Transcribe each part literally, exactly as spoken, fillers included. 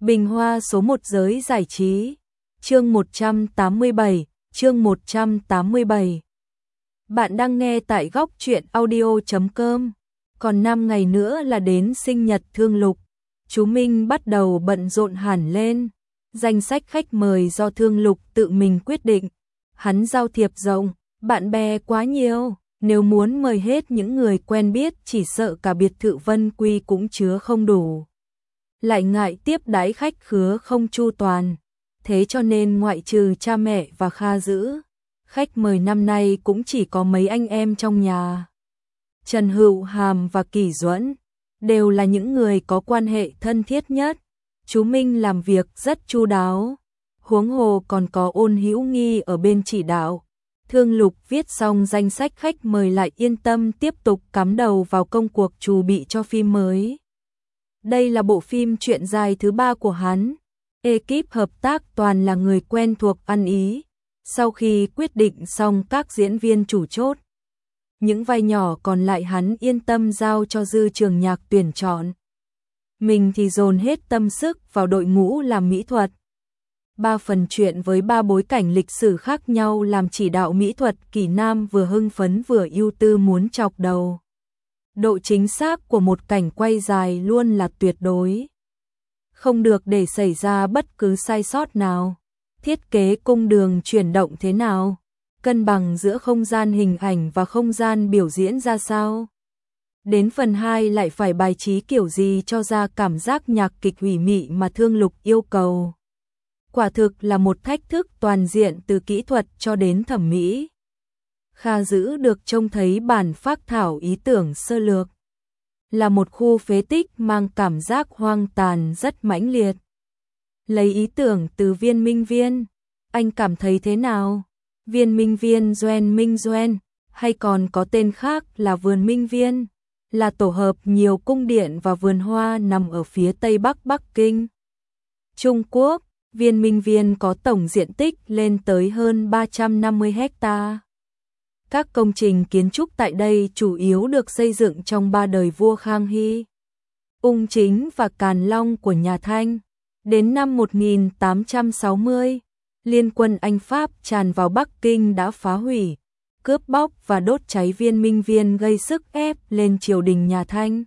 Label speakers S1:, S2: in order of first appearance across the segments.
S1: Bình Hoa số một giới giải trí. Chương một trăm tám mươi bảy, chương một trăm tám mươi bảy. Bạn đang nghe tại góc truyện audio chấm com. Còn năm ngày nữa là đến sinh nhật Thương Lục. Chú Minh bắt đầu bận rộn hẳn lên. Danh sách khách mời do Thương Lục tự mình quyết định. Hắn giao thiệp rộng, bạn bè quá nhiều. Nếu muốn mời hết những người quen biết chỉ sợ cả biệt thự Vân Quy cũng chứa không đủ. Lại ngại tiếp đãi khách khứa không chu toàn. Thế cho nên ngoại trừ cha mẹ và Kha Dữ, khách mời năm nay cũng chỉ có mấy anh em trong nhà. Trần Hữu Hàm và Kỷ Duẫn đều là những người có quan hệ thân thiết nhất. Chú Minh làm việc rất chu đáo. Huống hồ còn có Ôn Hữu Nghi ở bên chỉ đạo. Thương Lục viết xong danh sách khách mời lại yên tâm tiếp tục cắm đầu vào công cuộc chuẩn bị cho phim mới. Đây là bộ phim truyện dài thứ ba của hắn. Ekip hợp tác toàn là người quen thuộc ăn ý. Sau khi quyết định xong các diễn viên chủ chốt, những vai nhỏ còn lại hắn yên tâm giao cho Dư Trường Nhạc tuyển chọn. Mình thì dồn hết tâm sức vào đội ngũ làm mỹ thuật. Ba phần truyện với ba bối cảnh lịch sử khác nhau làm chỉ đạo mỹ thuật Kỳ Nam vừa hưng phấn vừa ưu tư muốn chọc đầu. Độ chính xác của một cảnh quay dài luôn là tuyệt đối. Không được để xảy ra bất cứ sai sót nào. Thiết kế cung đường chuyển động thế nào? Cân bằng giữa không gian hình ảnh và không gian biểu diễn ra sao? Đến phần hai lại phải bài trí kiểu gì cho ra cảm giác nhạc kịch ủy mị mà Thương Lục yêu cầu. Quả thực là một thách thức toàn diện từ kỹ thuật cho đến thẩm mỹ. Kha Dữ được trông thấy bản phác thảo ý tưởng sơ lược. Là một khu phế tích mang cảm giác hoang tàn rất mãnh liệt. Lấy ý tưởng từ Viên Minh Viên, anh cảm thấy thế nào? Viên Minh Viên Doen Minh Doen, hay còn có tên khác là Vườn Minh Viên, là tổ hợp nhiều cung điện và vườn hoa nằm ở phía tây bắc Bắc Kinh. Trung Quốc, Viên Minh Viên có tổng diện tích lên tới hơn ba trăm năm mươi héc-ta. Các công trình kiến trúc tại đây chủ yếu được xây dựng trong ba đời vua Khang Hy, Ung Chính và Càn Long của nhà Thanh. Đến năm một nghìn tám trăm sáu mươi, liên quân Anh Pháp tràn vào Bắc Kinh đã phá hủy, cướp bóc và đốt cháy Viên Minh Viên gây sức ép lên triều đình nhà Thanh.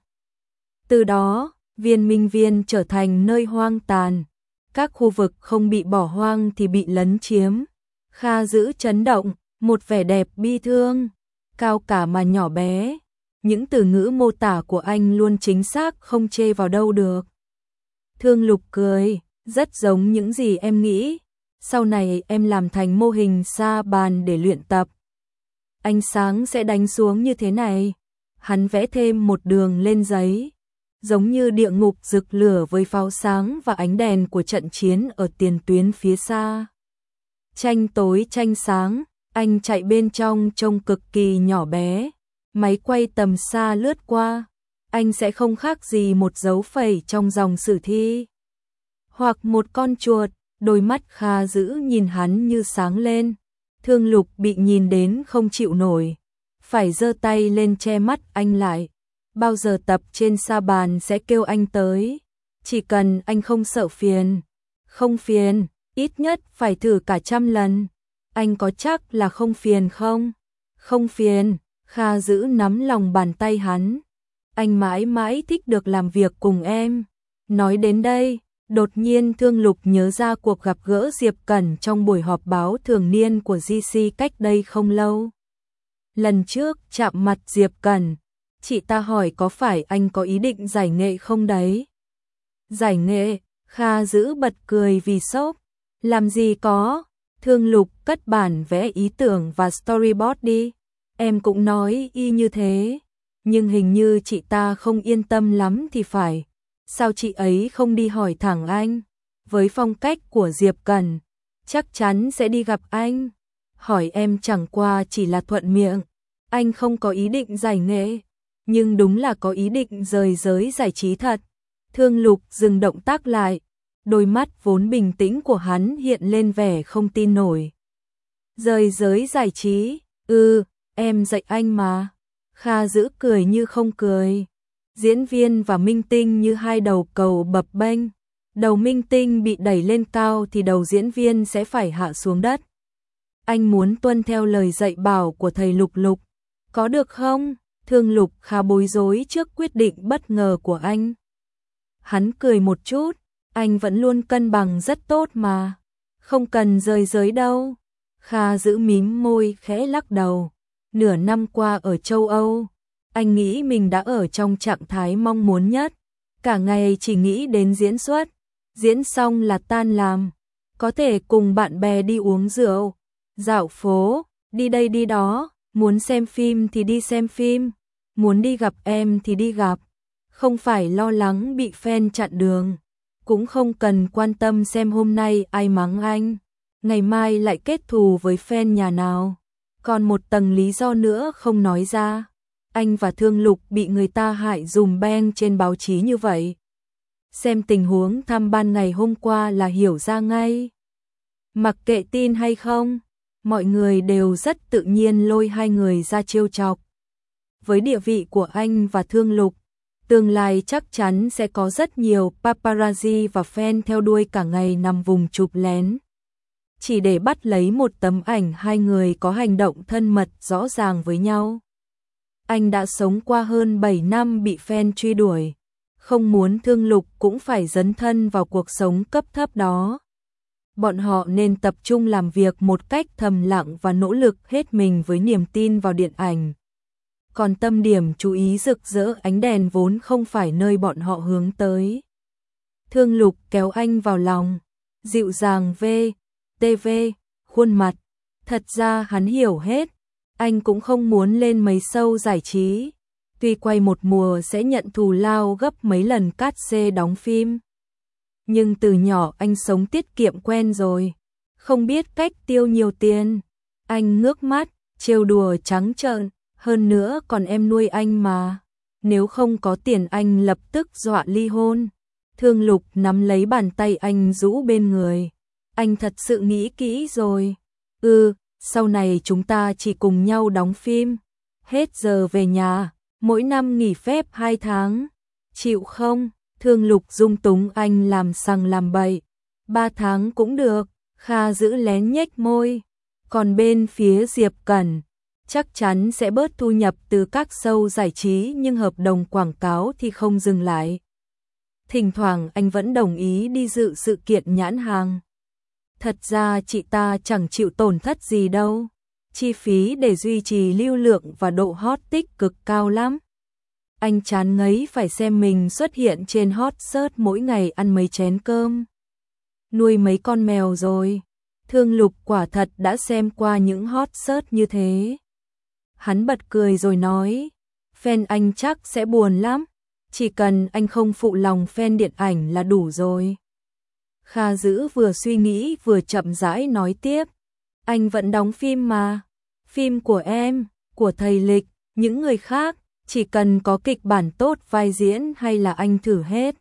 S1: Từ đó, Viên Minh Viên trở thành nơi hoang tàn. Các khu vực không bị bỏ hoang thì bị lấn chiếm. Kha Dữ chấn động, một vẻ đẹp bi thương, cao cả mà nhỏ bé. Những từ ngữ mô tả của anh luôn chính xác không chê vào đâu được. Thương Lục cười, rất giống những gì em nghĩ. Sau này em làm thành mô hình sa bàn để luyện tập. Ánh sáng sẽ đánh xuống như thế này. Hắn vẽ thêm một đường lên giấy. Giống như địa ngục rực lửa với pháo sáng và ánh đèn của trận chiến ở tiền tuyến phía xa. Tranh tối tranh sáng, anh chạy bên trong trông cực kỳ nhỏ bé. Máy quay tầm xa lướt qua, anh sẽ không khác gì một dấu phẩy trong dòng sử thi. Hoặc một con chuột, đôi mắt Kha Dữ nhìn hắn như sáng lên. Thương Lục bị nhìn đến không chịu nổi, phải giơ tay lên che mắt anh lại. Bao giờ tập trên sa bàn sẽ kêu anh tới, chỉ cần anh không sợ phiền. Không phiền, ít nhất phải thử cả trăm lần. Anh có chắc là không phiền không? Không phiền. Kha Dữ nắm lòng bàn tay hắn. Anh mãi mãi thích được làm việc cùng em. Nói đến đây, đột nhiên Thương Lục nhớ ra cuộc gặp gỡ Diệp Cẩn trong buổi họp báo thường niên của giê xê cách đây không lâu. Lần trước chạm mặt Diệp Cẩn, chị ta hỏi có phải anh có ý định giải nghệ không đấy? Giải nghệ? Kha Dữ bật cười vì sốc. Làm gì có? Thương Lục cất bản vẽ ý tưởng và storyboard đi. Em cũng nói y như thế, nhưng hình như chị ta không yên tâm lắm thì phải. Sao chị ấy không đi hỏi thẳng anh? Với phong cách của Diệp Cẩn, chắc chắn sẽ đi gặp anh. Hỏi em chẳng qua chỉ là thuận miệng. Anh không có ý định giải nghệ, nhưng đúng là có ý định rời giới giải trí thật. Thương Lục dừng động tác lại, đôi mắt vốn bình tĩnh của hắn hiện lên vẻ không tin nổi. Rời giới giải trí? Ừ. Em dạy anh mà. Kha Dữ cười như không cười. Diễn viên và minh tinh như hai đầu cầu bập bênh. Đầu minh tinh bị đẩy lên cao thì đầu diễn viên sẽ phải hạ xuống đất. Anh muốn tuân theo lời dạy bảo của thầy Lục Lục. Có được không? Thương Lục khá bối rối trước quyết định bất ngờ của anh. Hắn cười một chút, anh vẫn luôn cân bằng rất tốt mà. Không cần rời giới đâu. Kha giữ mím môi khẽ lắc đầu. Nửa năm qua ở châu Âu, anh nghĩ mình đã ở trong trạng thái mong muốn nhất. Cả ngày chỉ nghĩ đến diễn xuất. Diễn xong là tan làm. Có thể cùng bạn bè đi uống rượu, dạo phố, đi đây đi đó. Muốn xem phim thì đi xem phim. Muốn đi gặp em thì đi gặp. Không phải lo lắng bị fan chặn đường. Cũng không cần quan tâm xem hôm nay ai mắng anh, ngày mai lại kết thù với fan nhà nào. Còn một tầng lý do nữa không nói ra. Anh và Thương Lục bị người ta hại dùm beng trên báo chí như vậy. Xem tình huống thăm ban ngày hôm qua là hiểu ra ngay. Mặc kệ tin hay không, mọi người đều rất tự nhiên lôi hai người ra trêu chọc. Với địa vị của anh và Thương Lục, tương lai chắc chắn sẽ có rất nhiều paparazzi và fan theo đuôi cả ngày nằm vùng chụp lén. Chỉ để bắt lấy một tấm ảnh hai người có hành động thân mật rõ ràng với nhau. Anh đã sống qua hơn bảy năm bị fan truy đuổi. Không muốn Thương Lục cũng phải dấn thân vào cuộc sống cấp thấp đó. Bọn họ nên tập trung làm việc một cách thầm lặng và nỗ lực hết mình với niềm tin vào điện ảnh. Còn tâm điểm chú ý rực rỡ ánh đèn vốn không phải nơi bọn họ hướng tới. Thương Lục kéo anh vào lòng, dịu dàng vê, tê vê, khuôn mặt. Thật ra hắn hiểu hết, anh cũng không muốn lên mấy show giải trí. Tuy quay một mùa sẽ nhận thù lao gấp mấy lần cát xê đóng phim. Nhưng từ nhỏ anh sống tiết kiệm quen rồi, không biết cách tiêu nhiều tiền. Anh ngước mắt, trêu đùa trắng trợn, hơn nữa còn em nuôi anh mà. Nếu không có tiền anh lập tức dọa ly hôn. Thương Lục nắm lấy bàn tay anh rũ bên người. Anh thật sự nghĩ kỹ rồi. Ừ, sau này chúng ta chỉ cùng nhau đóng phim. Hết giờ về nhà, mỗi năm nghỉ phép hai tháng. Chịu không? Thương Lục dung túng anh làm sằng làm bậy. Ba tháng cũng được. Kha giữ lén nhếch môi. Còn bên phía Diệp Cẩn, chắc chắn sẽ bớt thu nhập từ các show giải trí nhưng hợp đồng quảng cáo thì không dừng lại. Thỉnh thoảng anh vẫn đồng ý đi dự sự kiện nhãn hàng. Thật ra chị ta chẳng chịu tổn thất gì đâu. Chi phí để duy trì lưu lượng và độ hot tích cực cao lắm. Anh chán ngấy phải xem mình xuất hiện trên hot search mỗi ngày ăn mấy chén cơm. Nuôi mấy con mèo rồi. Thương Lục quả thật đã xem qua những hot search như thế. Hắn bật cười rồi nói, fan anh chắc sẽ buồn lắm. Chỉ cần anh không phụ lòng fan điện ảnh là đủ rồi. Kha Dữ vừa suy nghĩ vừa chậm rãi nói tiếp. Anh vẫn đóng phim mà. Phim của em, của thầy Lịch, những người khác, chỉ cần có kịch bản tốt vai diễn hay là anh thử hết.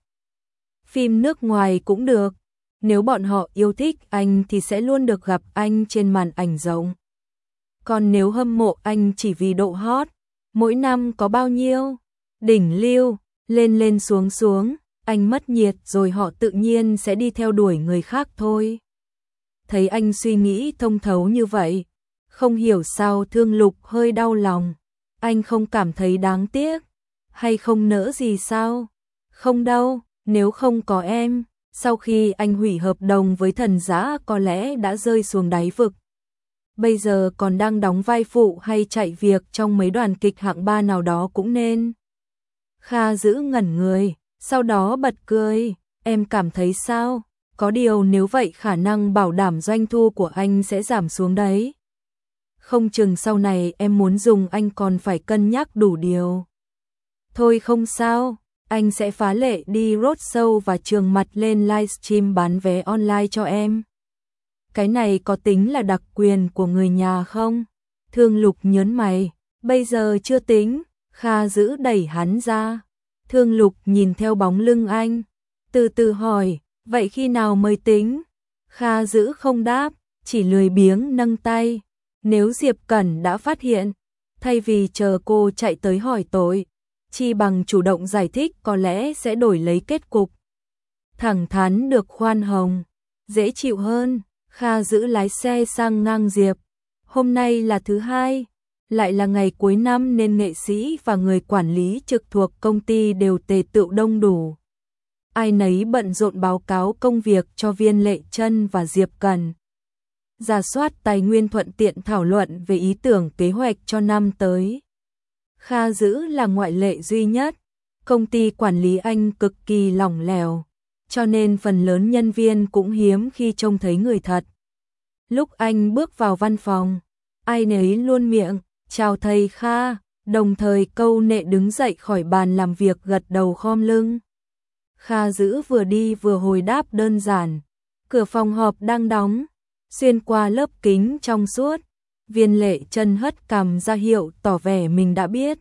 S1: Phim nước ngoài cũng được. Nếu bọn họ yêu thích anh thì sẽ luôn được gặp anh trên màn ảnh rộng. Còn nếu hâm mộ anh chỉ vì độ hot, mỗi năm có bao nhiêu? Đỉnh lưu, lên lên xuống xuống, anh mất nhiệt rồi họ tự nhiên sẽ đi theo đuổi người khác thôi. Thấy anh suy nghĩ thông thấu như vậy, không hiểu sao Thương Lục hơi đau lòng. Anh không cảm thấy đáng tiếc, hay không nỡ gì sao? Không đâu, nếu không có em, sau khi anh hủy hợp đồng với Thần Giã có lẽ đã rơi xuống đáy vực. Bây giờ còn đang đóng vai phụ hay chạy việc trong mấy đoàn kịch hạng ba nào đó cũng nên. Kha Dữ ngẩn người, sau đó bật cười. Em cảm thấy sao? Có điều nếu vậy khả năng bảo đảm doanh thu của anh sẽ giảm xuống đấy. Không chừng sau này em muốn dùng anh còn phải cân nhắc đủ điều. Thôi không sao, anh sẽ phá lệ đi roadshow và trường mặt lên livestream bán vé online cho em. Cái này có tính là đặc quyền của người nhà không? Thương Lục nhớn mày, bây giờ chưa tính. Kha Dữ đẩy hắn ra. Thương Lục nhìn theo bóng lưng anh, từ từ hỏi, vậy khi nào mới tính? Kha Dữ không đáp, chỉ lười biếng nâng tay. Nếu Diệp Cẩn đã phát hiện, thay vì chờ cô chạy tới hỏi tội, chi bằng chủ động giải thích có lẽ sẽ đổi lấy kết cục. thẳng thắn được khoan hồng, dễ chịu hơn. Kha giữ lái xe sang ngang Diệp. Hôm nay là thứ hai, lại là ngày cuối năm nên nghệ sĩ và người quản lý trực thuộc công ty đều tề tựu đông đủ. Ai nấy bận rộn báo cáo công việc cho Viên Lệ Trân và Diệp Cẩn. Rà soát tài nguyên thuận tiện thảo luận về ý tưởng kế hoạch cho năm tới. Kha giữ là ngoại lệ duy nhất. Công ty quản lý anh cực kỳ lỏng lẻo, cho nên phần lớn nhân viên cũng hiếm khi trông thấy người thật. Lúc anh bước vào văn phòng, ai nấy luôn miệng chào thầy Kha, đồng thời câu nệ đứng dậy khỏi bàn làm việc gật đầu khom lưng. Kha giữ vừa đi vừa hồi đáp đơn giản. Cửa phòng họp đang đóng, xuyên qua lớp kính trong suốt, Viên Lệ Trân hất cằm ra hiệu tỏ vẻ mình đã biết.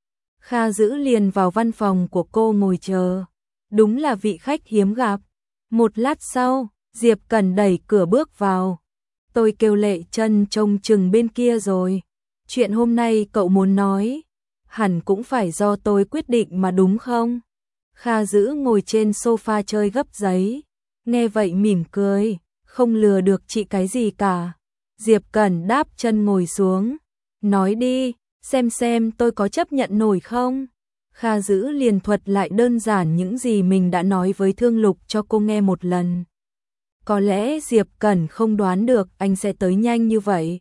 S1: Kha giữ liền vào văn phòng của cô ngồi chờ. Đúng là vị khách hiếm gặp. Một lát sau, Diệp Cẩn đẩy cửa bước vào. Tôi kêu Lệ Trân trông chừng bên kia rồi. Chuyện hôm nay cậu muốn nói, hẳn cũng phải do tôi quyết định mà đúng không? Kha giữ ngồi trên sofa chơi gấp giấy. Nghe vậy mỉm cười, không lừa được chị cái gì cả. Diệp Cẩn đáp chân ngồi xuống. Nói đi, xem xem tôi có chấp nhận nổi không? Kha giữ liền thuật lại đơn giản những gì mình đã nói với Thương Lục cho cô nghe một lần. Có lẽ Diệp Cẩn không đoán được anh sẽ tới nhanh như vậy.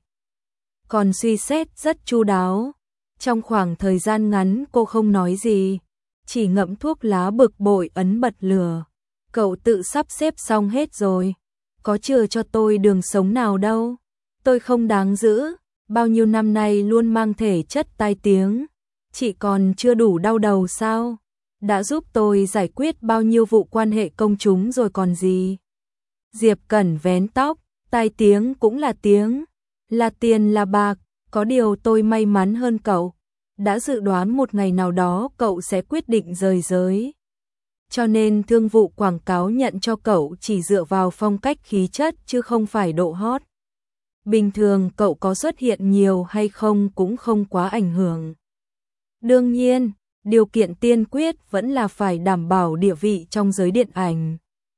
S1: Còn suy xét rất chu đáo. Trong khoảng thời gian ngắn cô không nói gì, chỉ ngậm thuốc lá bực bội ấn bật lửa. Cậu tự sắp xếp xong hết rồi, có chừa cho tôi đường sống nào đâu. Tôi không đáng giữ, bao nhiêu năm nay luôn mang thể chất tai tiếng. Chị còn chưa đủ đau đầu sao? Đã giúp tôi giải quyết bao nhiêu vụ quan hệ công chúng rồi còn gì? Diệp Cẩn vén tóc, tai tiếng cũng là tiếng, là tiền là bạc, có điều tôi may mắn hơn cậu. Đã dự đoán một ngày nào đó cậu sẽ quyết định rời giới. Cho nên thương vụ quảng cáo nhận cho cậu chỉ dựa vào phong cách khí chất chứ không phải độ hot. Bình thường cậu có xuất hiện nhiều hay không cũng không quá ảnh hưởng. Đương nhiên, điều kiện tiên quyết vẫn là phải đảm bảo địa vị trong giới điện ảnh.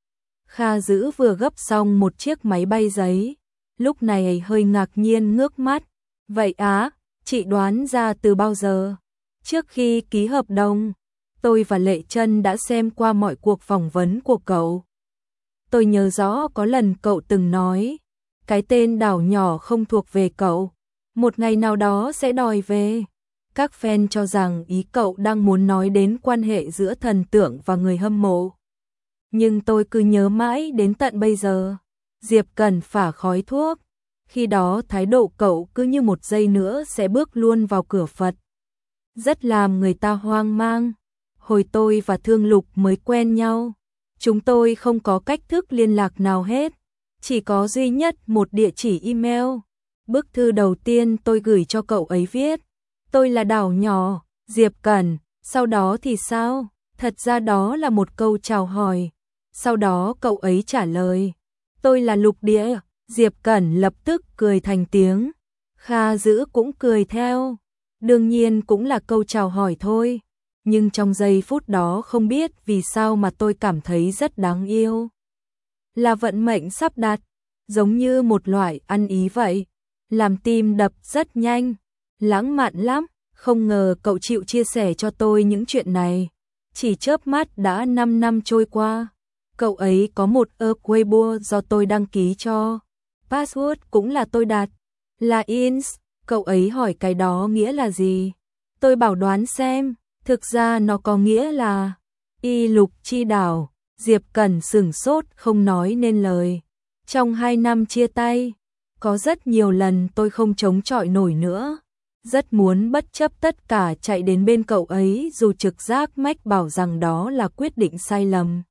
S1: Kha giữ vừa gấp xong một chiếc máy bay giấy, lúc này hơi ngạc nhiên ngước mắt. Vậy á, chị đoán ra từ bao giờ? Trước khi ký hợp đồng, tôi và Lệ Trân đã xem qua mọi cuộc phỏng vấn của cậu. Tôi nhớ rõ có lần cậu từng nói, cái tên đảo nhỏ không thuộc về cậu, một ngày nào đó sẽ đòi về. Các fan cho rằng ý cậu đang muốn nói đến quan hệ giữa thần tượng và người hâm mộ. Nhưng tôi cứ nhớ mãi đến tận bây giờ. Diệp Cẩn phả khói thuốc. Khi đó thái độ cậu cứ như một giây nữa sẽ bước luôn vào cửa Phật. Rất làm người ta hoang mang. Hồi tôi và Thương Lục mới quen nhau, chúng tôi không có cách thức liên lạc nào hết. Chỉ có duy nhất một địa chỉ email. Bức thư đầu tiên tôi gửi cho cậu ấy viết: tôi là đảo nhỏ, Diệp Cẩn. Sau đó thì sao? Thật ra đó là một câu chào hỏi. Sau đó cậu ấy trả lời: tôi là Lục Địa. Diệp Cẩn lập tức cười thành tiếng. Kha giữ cũng cười theo. Đương nhiên cũng là câu chào hỏi thôi. Nhưng trong giây phút đó không biết vì sao mà tôi cảm thấy rất đáng yêu. Là vận mệnh sắp đặt, giống như một loại ăn ý vậy. Làm tim đập rất nhanh, lãng mạn lắm. Không ngờ cậu chịu chia sẻ cho tôi những chuyện này. Chỉ chớp mắt đã năm năm trôi qua. Cậu ấy có một ơ Weibo do tôi đăng ký cho. Password cũng là tôi đặt. Là ins. Cậu ấy hỏi cái đó nghĩa là gì? Tôi bảo đoán xem. Thực ra nó có nghĩa là Y Lục Chi Đảo. Diệp Cẩn sửng sốt không nói nên lời. Trong hai năm chia tay, có rất nhiều lần tôi không chống chọi nổi nữa. Rất muốn bất chấp tất cả chạy đến bên cậu ấy dù trực giác mách bảo rằng đó là quyết định sai lầm.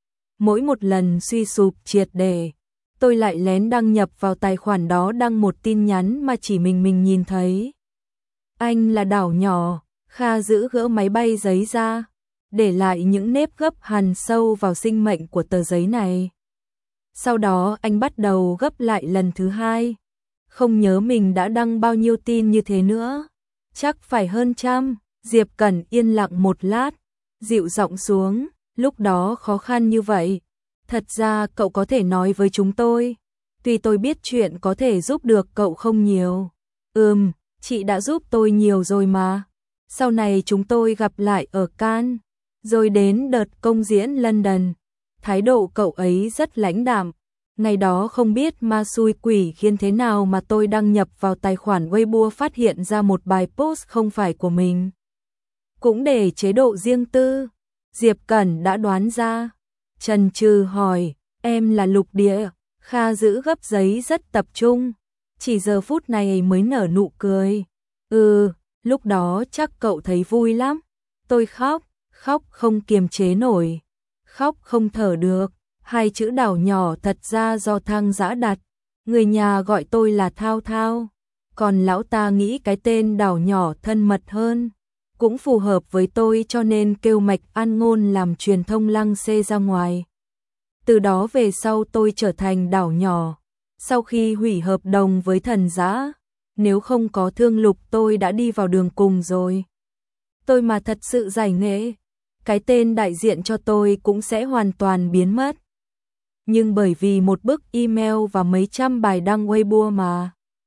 S1: Mỗi một lần suy sụp triệt để, tôi lại lén đăng nhập vào tài khoản đó đăng một tin nhắn mà chỉ mình mình nhìn thấy. Anh là đảo nhỏ. Kha giữ gỡ máy bay giấy ra, để lại những nếp gấp hằn sâu vào sinh mệnh của tờ giấy này. Sau đó anh bắt đầu gấp lại lần thứ hai. Không nhớ mình đã đăng bao nhiêu tin như thế nữa. Chắc phải hơn trăm. Diệp Cẩn yên lặng một lát, dịu giọng xuống. Lúc đó khó khăn như vậy, Thật ra cậu có thể nói với chúng tôi. Tuy tôi biết chuyện có thể giúp được cậu không nhiều. Ừm, chị đã giúp tôi nhiều rồi mà. Sau này chúng tôi gặp lại ở Cannes, rồi đến đợt công diễn London. Thái độ cậu ấy rất lãnh đạm. Ngày đó không biết ma xui quỷ khiến thế nào mà tôi đăng nhập vào tài khoản Weibo phát hiện ra một bài post không phải của mình. Cũng để chế độ riêng tư. Diệp Cẩn đã đoán ra. Trần Trừ hỏi, em là Lục Địa. Kha giữ gấp giấy rất tập trung. Chỉ giờ phút này mới nở nụ cười. Ừ, lúc đó chắc cậu thấy vui lắm. Tôi khóc, khóc không kiềm chế nổi. Khóc không thở được. Hai chữ đảo nhỏ thật ra do Thang Dã đặt. Người nhà gọi tôi là Thao Thao. Còn lão ta nghĩ cái tên đảo nhỏ thân mật hơn. Cũng phù hợp với tôi cho nên kêu Mạch An Ngôn làm truyền thông lăng xê ra ngoài. Từ đó về sau tôi trở thành đảo nhỏ. Sau khi hủy hợp đồng với Thần Dã, nếu không có Thương Lục tôi đã đi vào đường cùng rồi. Tôi mà thật sự giải nghệ, cái tên đại diện cho tôi cũng sẽ hoàn toàn biến mất. Nhưng bởi vì một bức email và mấy trăm bài đăng Weibo mà.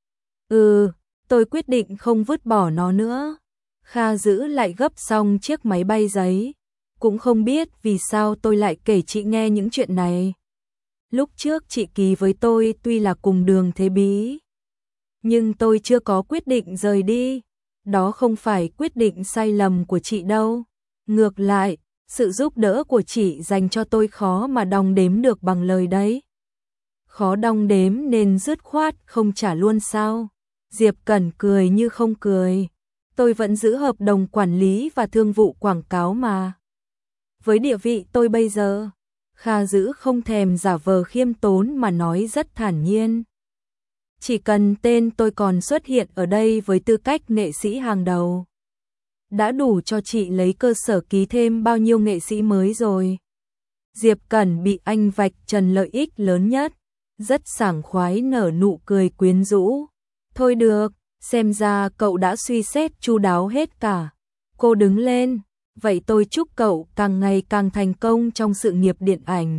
S1: Ừ, tôi quyết định không vứt bỏ nó nữa. Kha giữ lại gấp xong chiếc máy bay giấy. Cũng không biết vì sao tôi lại kể chị nghe những chuyện này. Lúc trước chị ký với tôi tuy là cùng đường thế bí, nhưng tôi chưa có quyết định rời đi. Đó không phải quyết định sai lầm của chị đâu. Ngược lại, sự giúp đỡ của chị dành cho tôi khó mà đong đếm được bằng lời đấy. Khó đong đếm nên dứt khoát không trả luôn sao? Diệp Cẩn cười như không cười. Tôi vẫn giữ hợp đồng quản lý và thương vụ quảng cáo mà. Với địa vị tôi bây giờ, Kha giữ không thèm giả vờ khiêm tốn mà nói rất thản nhiên. Chỉ cần tên tôi còn xuất hiện ở đây với tư cách nghệ sĩ hàng đầu, đã đủ cho chị lấy cơ sở ký thêm bao nhiêu nghệ sĩ mới rồi. Diệp Cẩn bị anh vạch trần lợi ích lớn nhất, rất sảng khoái nở nụ cười quyến rũ. Thôi được, xem ra cậu đã suy xét chu đáo hết cả. Cô đứng lên, vậy tôi chúc cậu càng ngày càng thành công trong sự nghiệp điện ảnh.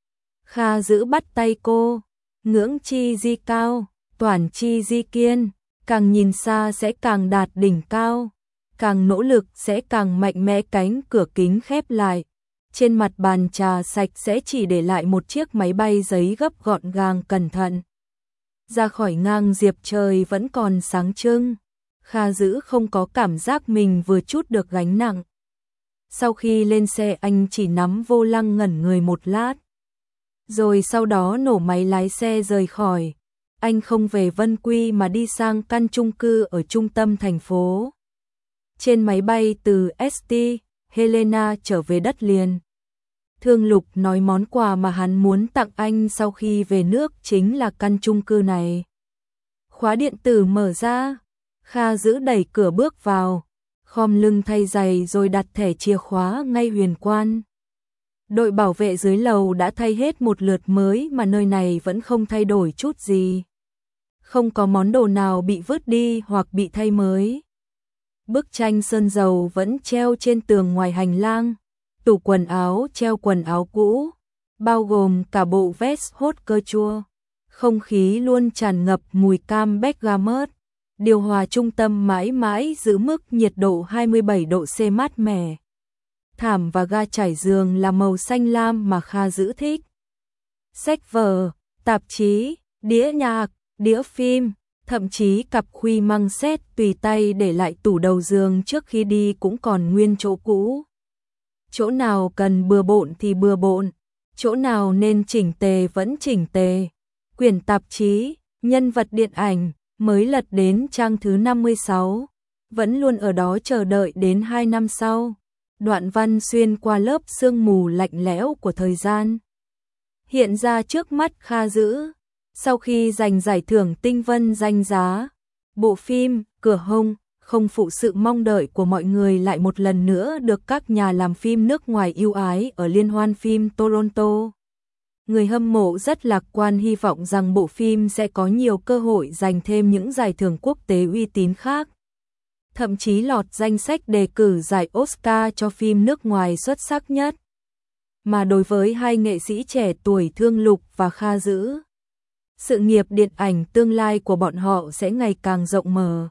S1: Kha giữ bắt tay cô, ngưỡng chi di cao, toản chi di kiên, càng nhìn xa sẽ càng đạt đỉnh cao, càng nỗ lực sẽ càng mạnh mẽ. Cánh cửa kính khép lại, trên mặt bàn trà sạch sẽ chỉ để lại một chiếc máy bay giấy gấp gọn gàng cẩn thận. Ra khỏi ngang diệp trời vẫn còn sáng trưng, Kha giữ không có cảm giác mình vừa chút được gánh nặng. Sau khi lên xe anh chỉ nắm vô lăng ngẩn người một lát, rồi sau đó nổ máy lái xe rời khỏi. Anh không về Vân Quy mà đi sang căn chung cư ở trung tâm thành phố. Trên máy bay từ ét tê, Helena trở về đất liền. Thương Lục nói món quà mà hắn muốn tặng anh sau khi về nước chính là căn chung cư này. Khóa điện tử mở ra, Kha giữ đẩy cửa bước vào, khom lưng thay giày rồi đặt thẻ chìa khóa ngay huyền quan. Đội bảo vệ dưới lầu đã thay hết một lượt mới mà nơi này vẫn không thay đổi chút gì. Không có món đồ nào bị vứt đi hoặc bị thay mới. Bức tranh sơn dầu vẫn treo trên tường ngoài hành lang. Tủ quần áo treo quần áo cũ, bao gồm cả bộ vest hot cơ chua. Không khí luôn tràn ngập mùi cam bergamot. Điều hòa trung tâm mãi mãi giữ mức nhiệt độ hai mươi bảy độ C mát mẻ. Thảm và ga trải giường là màu xanh lam mà Kha giữ thích. Sách vở, tạp chí, đĩa nhạc, đĩa phim, thậm chí cặp khuy măng xét tùy tay để lại tủ đầu giường trước khi đi cũng còn nguyên chỗ cũ. Chỗ nào cần bừa bộn thì bừa bộn, chỗ nào nên chỉnh tề vẫn chỉnh tề. Quyển tạp chí, nhân vật điện ảnh, mới lật đến trang thứ năm mươi sáu, vẫn luôn ở đó chờ đợi đến hai năm sau. Đoạn văn xuyên qua lớp sương mù lạnh lẽo của thời gian, hiện ra trước mắt Kha giữ. Sau khi giành giải thưởng Tinh Vân danh giá, bộ phim Cửa Hông không phụ sự mong đợi của mọi người lại một lần nữa được các nhà làm phim nước ngoài yêu ái ở Liên hoan phim Toronto. Người hâm mộ rất lạc quan hy vọng rằng bộ phim sẽ có nhiều cơ hội giành thêm những giải thưởng quốc tế uy tín khác. Thậm chí lọt danh sách đề cử giải Oscar cho phim nước ngoài xuất sắc nhất. mà đối với hai nghệ sĩ trẻ tuổi Thương Lục và Kha Dữ, sự nghiệp điện ảnh tương lai của bọn họ sẽ ngày càng rộng mở.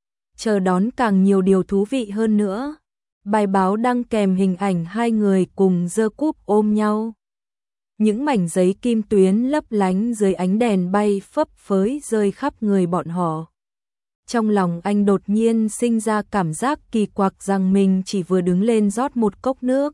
S1: Chờ đón càng nhiều điều thú vị hơn nữa. Bài báo đăng kèm hình ảnh hai người cùng giơ cúp ôm nhau. Những mảnh giấy kim tuyến lấp lánh dưới ánh đèn bay phấp phới rơi khắp người bọn họ. Trong lòng anh đột nhiên sinh ra cảm giác kỳ quặc rằng mình chỉ vừa đứng lên rót một cốc nước.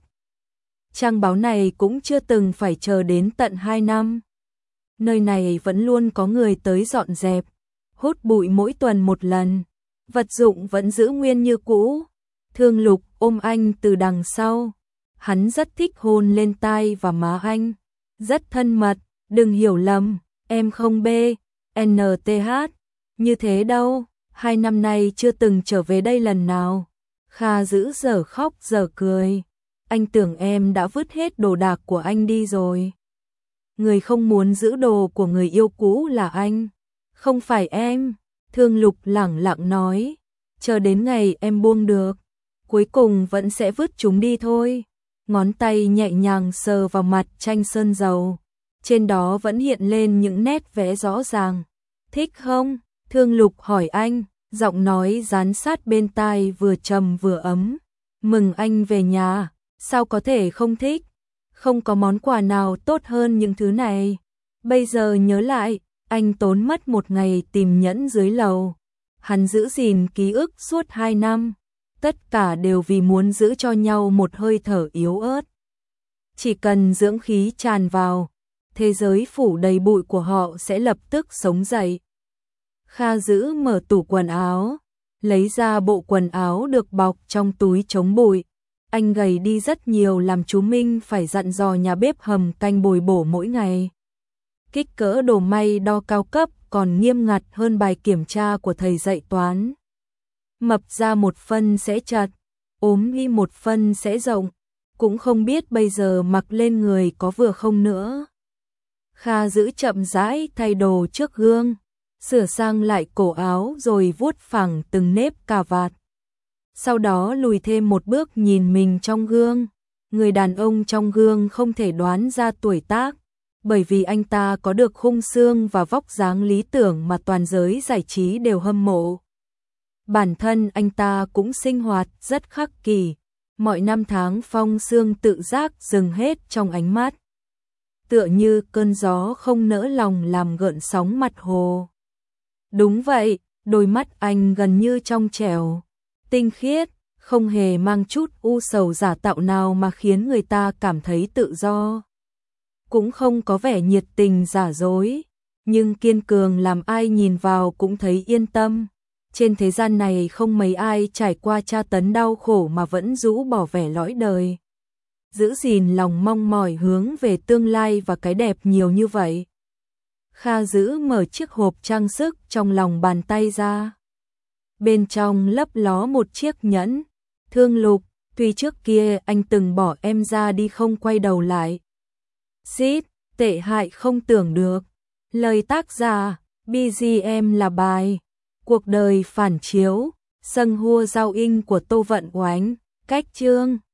S1: Trang báo này cũng chưa từng phải chờ đến tận hai năm. Nơi này vẫn luôn có người tới dọn dẹp, hút bụi mỗi tuần một lần. Vật dụng vẫn giữ nguyên như cũ. Thương Lục ôm anh từ đằng sau. Hắn rất thích hôn lên tai và má anh. Rất thân mật, đừng hiểu lầm, em không bê, en tê hát. Như thế đâu, hai năm nay chưa từng trở về đây lần nào. Kha Dữ giờ khóc giờ cười. Anh tưởng em đã vứt hết đồ đạc của anh đi rồi. Người không muốn giữ đồ của người yêu cũ là anh, không phải em. Thương Lục lẳng lặng nói, chờ đến ngày em buông được, cuối cùng vẫn sẽ vứt chúng đi thôi. Ngón tay nhẹ nhàng sờ vào mặt tranh sơn dầu, trên đó vẫn hiện lên những nét vẽ rõ ràng. Thích không? Thương Lục hỏi anh, giọng nói dán sát bên tai vừa trầm vừa ấm. Mừng anh về nhà, sao có thể không thích? Không có món quà nào tốt hơn những thứ này. Bây giờ nhớ lại, anh tốn mất một ngày tìm nhẫn dưới lầu. Hắn giữ gìn ký ức suốt hai năm. Tất cả đều vì muốn giữ cho nhau một hơi thở yếu ớt. Chỉ cần dưỡng khí tràn vào, thế giới phủ đầy bụi của họ sẽ lập tức sống dậy. Kha Dữ mở tủ quần áo, lấy ra bộ quần áo được bọc trong túi chống bụi. Anh gầy đi rất nhiều làm chú Minh phải dặn dò nhà bếp hầm canh bồi bổ mỗi ngày. Kích cỡ đồ may đo cao cấp còn nghiêm ngặt hơn bài kiểm tra của thầy dạy toán. Mập ra một phân sẽ chặt, ốm đi một phân sẽ rộng, cũng không biết bây giờ mặc lên người có vừa không nữa. Kha Dữ chậm rãi thay đồ trước gương, sửa sang lại cổ áo rồi vuốt phẳng từng nếp cà vạt. Sau đó lùi thêm một bước nhìn mình trong gương. Người đàn ông trong gương không thể đoán ra tuổi tác, bởi vì anh ta có được khung xương và vóc dáng lý tưởng mà toàn giới giải trí đều hâm mộ. Bản thân anh ta cũng sinh hoạt rất khắc kỷ, mọi năm tháng phong sương tự giác dừng hết trong ánh mắt. Tựa như cơn gió không nỡ lòng làm gợn sóng mặt hồ. Đúng vậy, đôi mắt anh gần như trong trẻo, tinh khiết, không hề mang chút u sầu giả tạo nào mà khiến người ta cảm thấy tự do. Cũng không có vẻ nhiệt tình giả dối, nhưng kiên cường làm ai nhìn vào cũng thấy yên tâm. Trên thế gian này không mấy ai trải qua tra tấn đau khổ mà vẫn rũ bỏ vẻ lõi đời. Giữ gìn lòng mong mỏi hướng về tương lai và cái đẹp nhiều như vậy. Kha Dữ mở chiếc hộp trang sức trong lòng bàn tay ra. Bên trong lấp ló một chiếc nhẫn. Thương Lục, tuy trước kia anh từng bỏ em ra đi không quay đầu lại. Xít, tệ hại không tưởng được. Lời tác giả, bê giê em là bài Cuộc đời phản chiếu, Sâng hua giao in của Tô Vận Oánh, cách chương.